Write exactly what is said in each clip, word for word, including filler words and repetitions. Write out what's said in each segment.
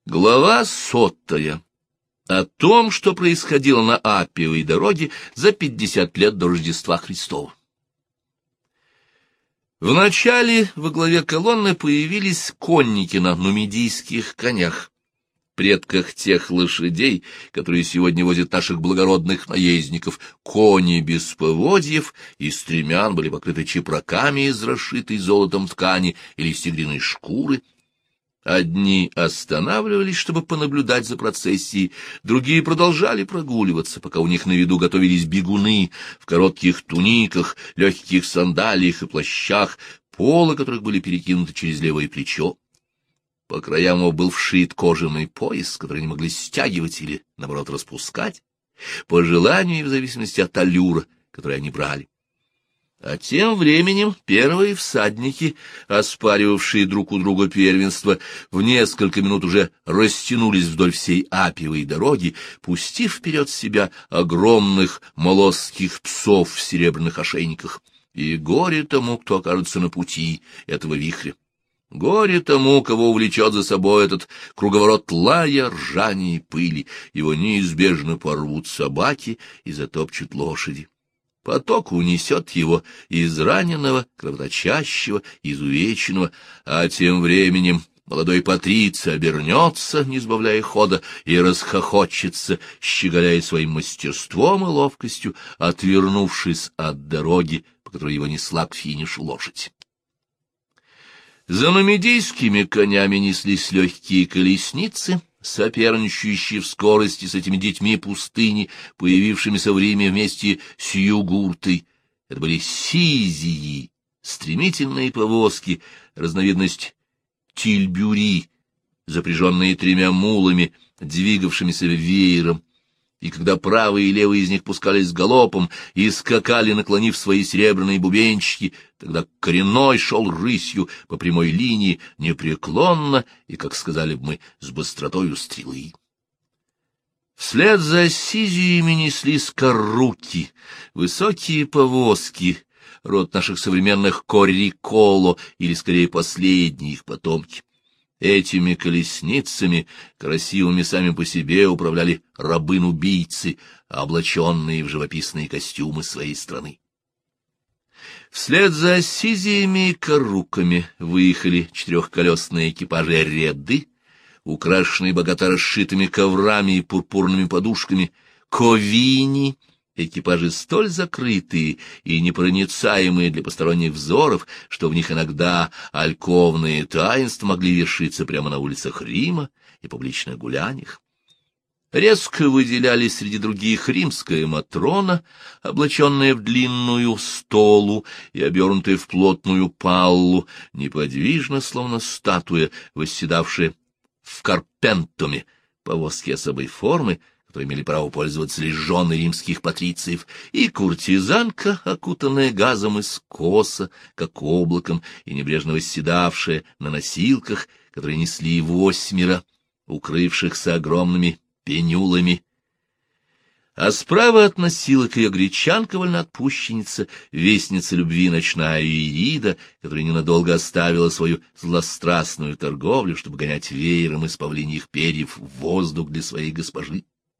Глава сотая. О том, что происходило на Аппиевой дороге за пятьдесят лет до Рождества Христова. Вначале во главе колонны появились конники на нумидийских конях, предках тех лошадей, которые сегодня возят наших благородных наездников. Кони без поводьев и стремян были покрыты чепраками из расшитой золотом ткани или тигриной шкуры. Одни останавливались, чтобы понаблюдать за процессией, другие продолжали прогуливаться, пока у них на виду готовились бегуны в коротких туниках, легких сандалиях и плащах, полы которых были перекинуты через левое плечо. По краям его был вшит кожаный пояс, который они могли стягивать или, наоборот, распускать, по желанию и в зависимости от аллюра, который они брали. А тем временем первые всадники, оспаривавшие друг у друга первенство, в несколько минут уже растянулись вдоль всей Аппиевой дороги, пустив вперед себя огромных молосских псов в серебряных ошейниках. И горе тому, кто окажется на пути этого вихря. Горе тому, кого увлечет за собой этот круговорот лая, ржания и пыли. Его неизбежно порвут собаки и затопчут лошади. Поток унесет его израненного, кровоточащего, изувеченного, а тем временем молодой Патриций обернется, не сбавляя хода, и расхохочется, щеголяя своим мастерством и ловкостью, отвернувшись от дороги, по которой его несла к финишу лошадь. За нумидийскими конями неслись легкие колесницы, соперничающие в скорости с этими детьми пустыни, появившимися в Риме вместе с югуртой. Это были сизии, стремительные повозки, разновидность тильбюри, запряженные тремя мулами, двигавшимися веером. И когда правый и левый из них пускались галопом и скакали, наклонив свои серебряные бубенчики, тогда коренной шел рысью по прямой линии, непреклонно и, как сказали бы мы, с быстротою стрелы. Вслед за сизиями неслись карруки, высокие повозки, род наших современных корриколо, или, скорее, последние их потомки. Этими колесницами, красивыми сами по себе, управляли рабын-убийцы, облаченные в живописные костюмы своей страны. Вслед за ассизиями и карруками выехали четырехколесные экипажи ряды, украшенные богато расшитыми коврами и пурпурными подушками, ковини, экипажи столь закрытые и непроницаемые для посторонних взоров, что в них иногда альковные таинства могли вершиться прямо на улицах Рима и публичных гуляниях. Резко выделялись среди других римская матрона, облаченная в длинную столу и обернутая в плотную паллу, неподвижно, словно статуя, восседавшая в карпентуме, повозки особой формы, которые имели право пользоваться лишь жены римских патрициев, и куртизанка, окутанная газом из коса, как облаком, и небрежно восседавшая на носилках, которые несли восьмеро, укрывшихся огромными пенюлами. А справа от носилок ее гречанка, вольноотпущенница, вестница любви ночная Ирида, которая ненадолго оставила свою злострастную торговлю, чтобы гонять веером из павлиньих перьев в воздух для своей госпожи.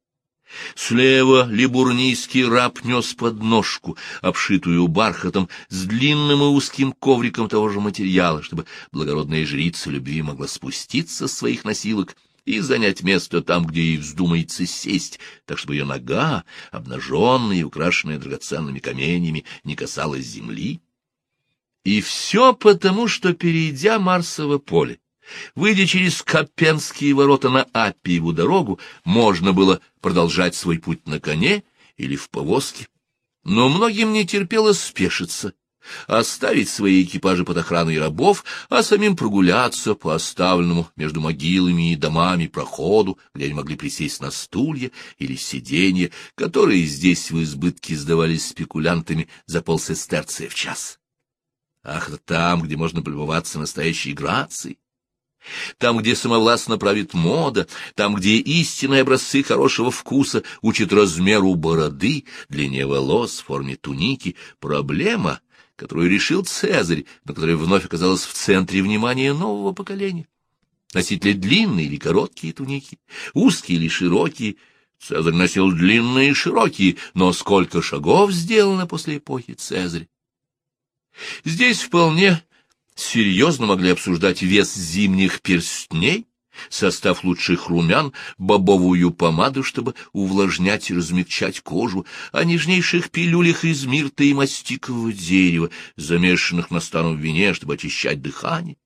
Слева либурнийский раб нес подножку, обшитую бархатом, с длинным и узким ковриком того же материала, чтобы благородная жрица любви могла спуститься с своих носилок и занять место там, где ей вздумается сесть, так чтобы ее нога, обнаженная и украшенная драгоценными каменями, не касалась земли. И все потому, что, перейдя Марсово поле, выйдя через Капенские ворота на Аппиеву дорогу, можно было продолжать свой путь на коне или в повозке. Но многим не терпелось спешиться, оставить свои экипажи под охраной рабов, а самим прогуляться по оставленному между могилами и домами проходу, где они могли присесть на стулья или сиденья, которые здесь в избытке сдавались спекулянтами за полсестерция в час. Ах, там, где можно полюбоваться настоящей грацией, там, где самовластно правит мода, там, где истинные образцы хорошего вкуса учат размеру бороды, длине волос, форме туники, проблема, которую решил Цезарь, но которая вновь оказалась в центре внимания нового поколения. носить ли длинные или короткие туники, узкие или широкие. Цезарь носил длинные и широкие, но сколько шагов сделано после эпохи Цезаря. Здесь вполне серьезно могли обсуждать вес зимних перстней, состав лучших румян, бобовую помаду, чтобы увлажнять и размягчать кожу, о нежнейших пилюлях из мирта и мастикового дерева, замешанных на старом вине, чтобы очищать дыхание.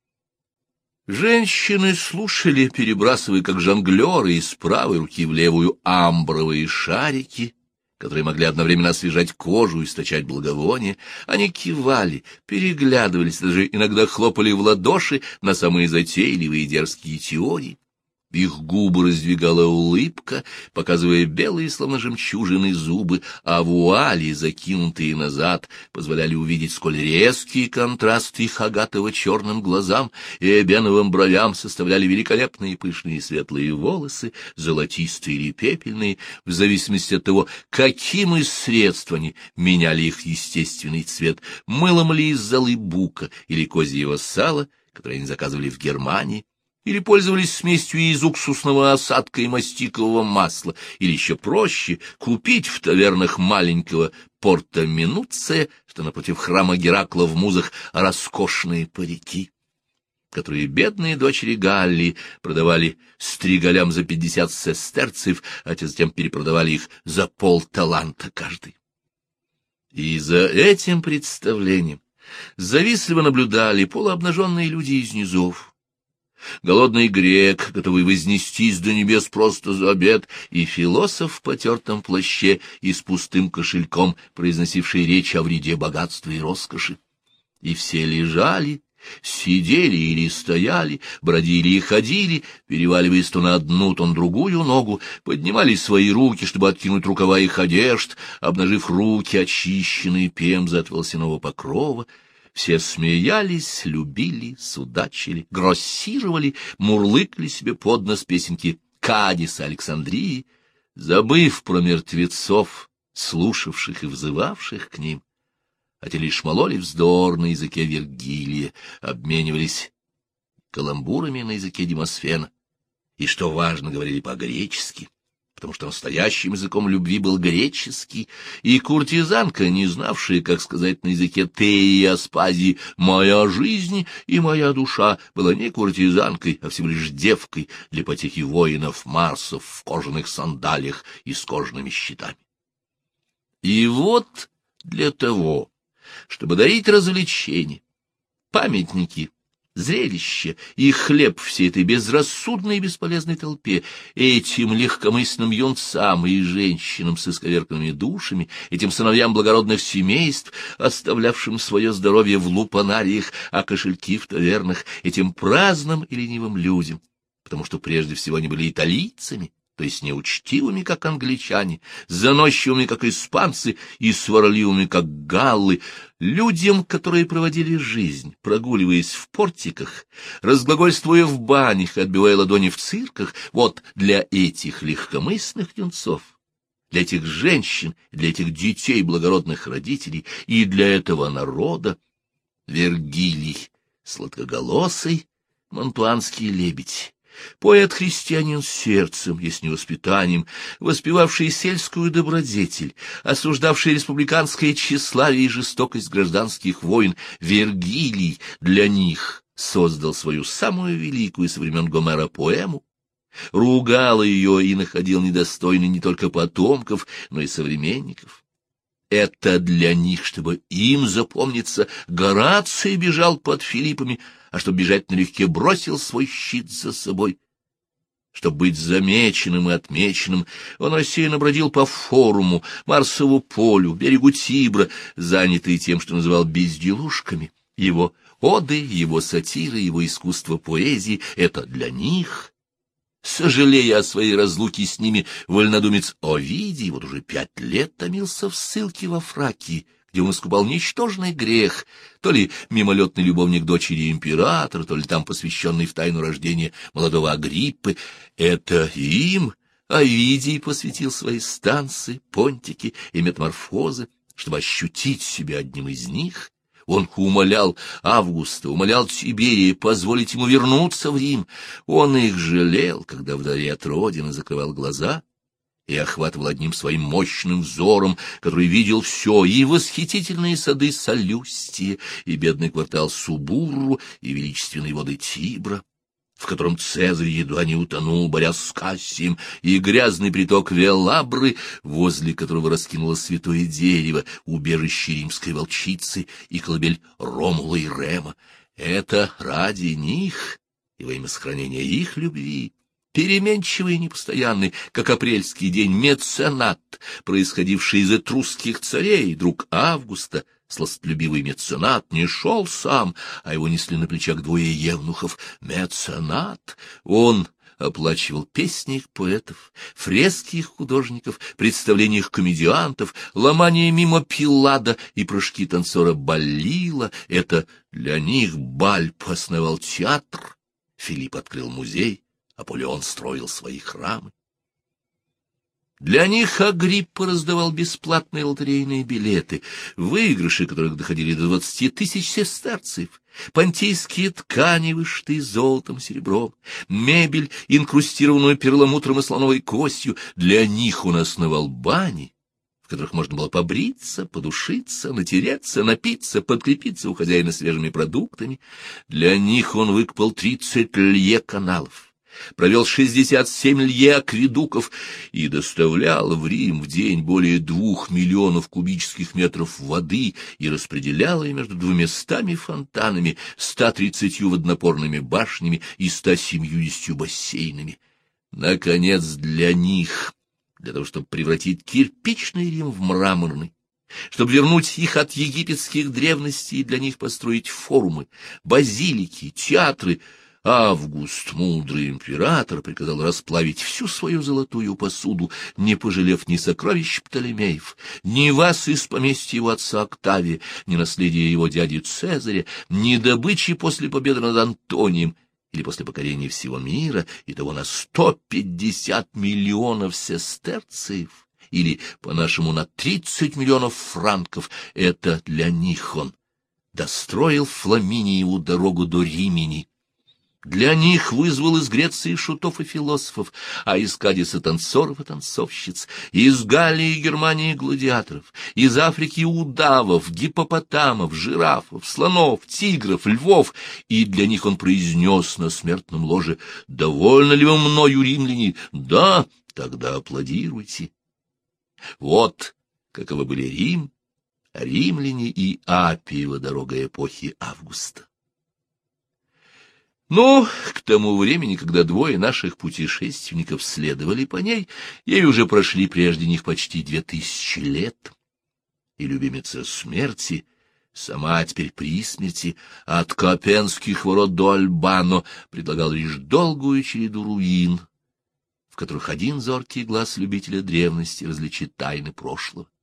Женщины слушали, перебрасывая, как жонглеры, из правой руки в левую амбровые шарики, которые могли одновременно освежать кожу и источать благовоние. Они кивали, переглядывались, даже иногда хлопали в ладоши на самые затейливые и дерзкие теории. Их губы раздвигала улыбка, показывая белые, словно жемчужины, зубы, а вуали, закинутые назад, позволяли увидеть, сколь резкий контраст их агатово-черным глазам и эбеновым бровям составляли великолепные пышные светлые волосы, золотистые или пепельные, в зависимости от того, каким из средств они меняли их естественный цвет, мылом ли из золы бука или козьего сала, которое они заказывали в Германии, или пользовались смесью из уксусного осадка и мастикового масла, или еще проще купить в тавернах маленького порта Минуция, что напротив храма Геракла в Музах, роскошные парики, которые бедные дочери Галлии продавали стригалям за пятьдесят сестерцев, а те затем перепродавали их за полталанта каждый. И за этим представлением завистливо наблюдали полуобнаженные люди из низов. Голодный грек, готовый вознестись до небес просто за обед, и философ в потертом плаще и с пустым кошельком, произносивший речь о вреде богатства и роскоши. И все лежали, сидели или стояли, бродили и ходили, переваливаясь то на одну, то на другую ногу, поднимали свои руки, чтобы откинуть рукава их одежд, обнажив руки, очищенные пемзой от волосяного покрова. Все смеялись, любили, судачили, гроссировали, мурлыкали себе под нос песенки Кадиса Александрии, забыв про мертвецов, слушавших и взывавших к ним, а те лишь мололи вздор на языке Вергилия, обменивались каламбурами на языке Демосфена, и, что важно, говорили по-гречески, потому что настоящим языком любви был греческий, и куртизанка, не знавшая, как сказать на языке Теи и Аспазии «моя жизнь и моя душа», была не куртизанкой, а всего лишь девкой для потехи воинов Марсов в кожаных сандалиях и с кожаными щитами. И вот для того, чтобы дарить развлечения, памятники, зрелище и хлеб всей этой безрассудной и бесполезной толпе, этим легкомысленным юнцам и женщинам с исковерканными душами, этим сыновьям благородных семейств, оставлявшим свое здоровье в лупанариях, а кошельки в тавернах, этим праздным и ленивым людям, потому что прежде всего они были италийцами, то есть неучтивыми, как англичане, заносчивыми, как испанцы, и сварливыми, как галлы, людям, которые проводили жизнь, прогуливаясь в портиках, разглагольствуя в банях, отбивая ладони в цирках, вот для этих легкомысленных юнцов, для этих женщин, для этих детей благородных родителей и для этого народа Вергилий, сладкоголосый монтуанский лебедь, поэт-христианин с сердцем, если не воспитанием, воспевавший сельскую добродетель, осуждавший республиканское тщеславие и жестокость гражданских войн, Вергилий для них создал свою самую великую со времен Гомера поэму, ругал ее и находил недостойной не только потомков, но и современников. Это для них, чтобы им запомниться, Гораций бежал под Филиппами, а чтобы бежать налегке, бросил свой щит за собой. Чтобы быть замеченным и отмеченным, он рассеянно бродил по форуму, Марсову полю, берегу Тибра, занятый тем, что называл безделушками. Его оды, его сатиры, его искусство поэзии — это для них. Сожалея о своей разлуке с ними, вольнодумец Овидий вот уже пять лет томился в ссылке во Фракии, где он искупал ничтожный грех, то ли мимолетный любовник дочери императора, то ли там посвященный в тайну рождения молодого Агриппы. Это им Овидий посвятил свои станции, понтики и метаморфозы, чтобы ощутить себя одним из них, Он умолял Августа, умолял Тиберия позволить ему вернуться в Рим. Он их жалел, когда вдали от родины закрывал глаза и охватывал одним своим мощным взором, который видел все, и восхитительные сады Салюстия, и бедный квартал Субурру, и величественные воды Тибра, в котором Цезарь едва не утонул, борясь с Кассием, и грязный приток Велабры, возле которого раскинулось святое дерево, убежище римской волчицы и колыбель Ромула и Рема. Это ради них и во имя сохранения их любви, переменчивый и непостоянный, как апрельский день, меценат, происходивший из этрусских царей, друг Августа, сластолюбивый меценат, не шел сам, а его несли на плечах двое евнухов. Меценат! Он оплачивал песни их поэтов, фрески их художников, представления их комедиантов, ломание мимо Пилада и прыжки танцора Баллила. Это для них Бальб основал театр, Филипп открыл музей, Аполеон строил свои храмы. Для них Агриппа раздавал бесплатные лотерейные билеты, выигрыши которых доходили до двадцати тысяч сестерцев, понтийские ткани, вышитые золотом, серебром, мебель, инкрустированную перламутром и слоновой костью. Для них он основал бани, в которых можно было побриться, подушиться, натереться, напиться, подкрепиться у хозяина свежими продуктами. Для них он выкопал тридцать лье каналов, провел шестьдесят семь лье акведуков и доставлял в Рим в день более двух миллионов кубических метров воды и распределял ее между двумястами фонтанами, ста тридцатью водонапорными башнями и ста семьюдесятью бассейнами. Наконец, для них, для того, чтобы превратить кирпичный Рим в мраморный, чтобы вернуть их от египетских древностей и для них построить форумы, базилики, театры, Август, мудрый император, приказал расплавить всю свою золотую посуду, не пожалев ни сокровищ Птолемеев, ни вас из поместья его отца Октавия, ни наследия его дяди Цезаря, ни добычи после победы над Антонием или после покорения всего мира, и того на сто пятьдесят миллионов сестерцев, или, по-нашему, на тридцать миллионов франков. Это для них он достроил Фламиниеву дорогу до Римени. Для них вызвал из Греции шутов и философов, а из Кадиса танцоров и танцовщиц, из Галлии и Германии гладиаторов, из Африки удавов, гиппопотамов, жирафов, слонов, тигров, львов, и для них он произнес на смертном ложе: «Довольно ли вы мною, римляне? Да, тогда аплодируйте». Вот каковы были Рим, римляне и Аппиева дорога эпохи Августа. Но к тому времени, когда двое наших путешественников следовали по ней, ей уже прошли прежде них почти две тысячи лет. И любимица смерти, сама теперь при смерти, от Копенских ворот до Альбано, предлагала лишь долгую череду руин, в которых один зоркий глаз любителя древности различит тайны прошлого.